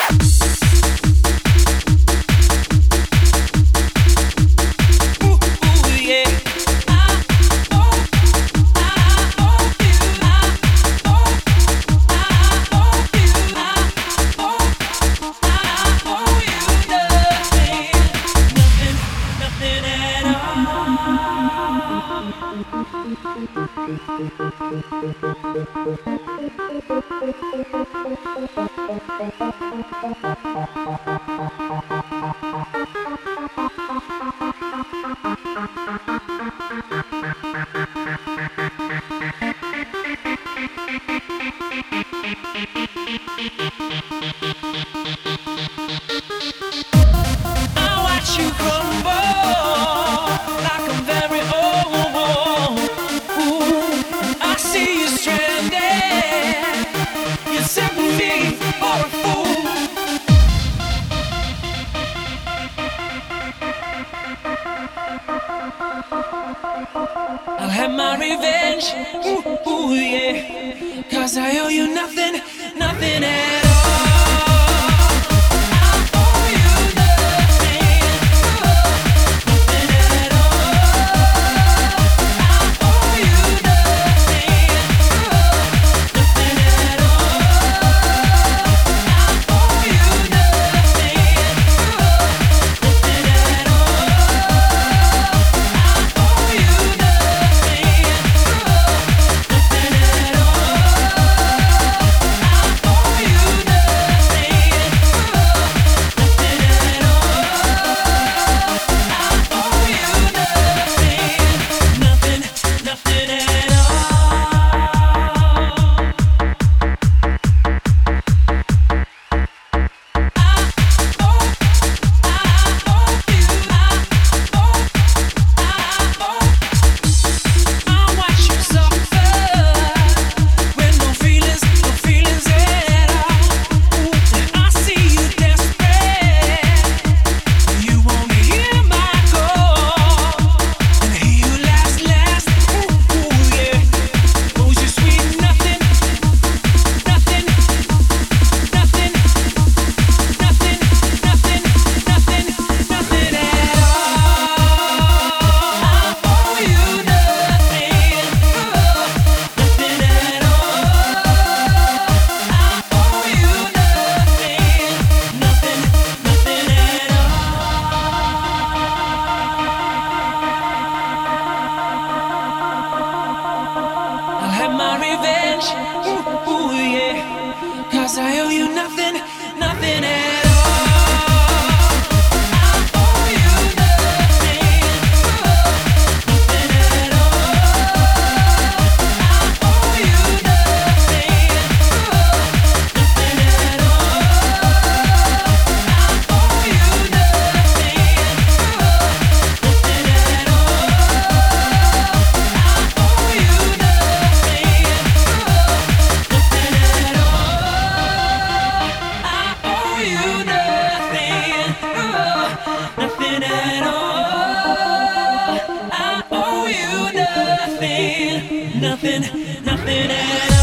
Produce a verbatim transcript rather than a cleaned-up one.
I'll have my revenge, ooh, ooh, yeah. Cause I owe you nothing, nothing at all. I owe you nothing, nothing at all. I owe you nothing, nothing at all. I owe you nothing, nothing at all. I owe you cause I owe you nothing, nothing at all. I owe you nothing, nothing at all. I owe you nothing, nothing at all. I owe you nothing, nothing at all. I owe you nothing, nothing at all. Nothing at all. I owe you nothing, nothing, nothing at all.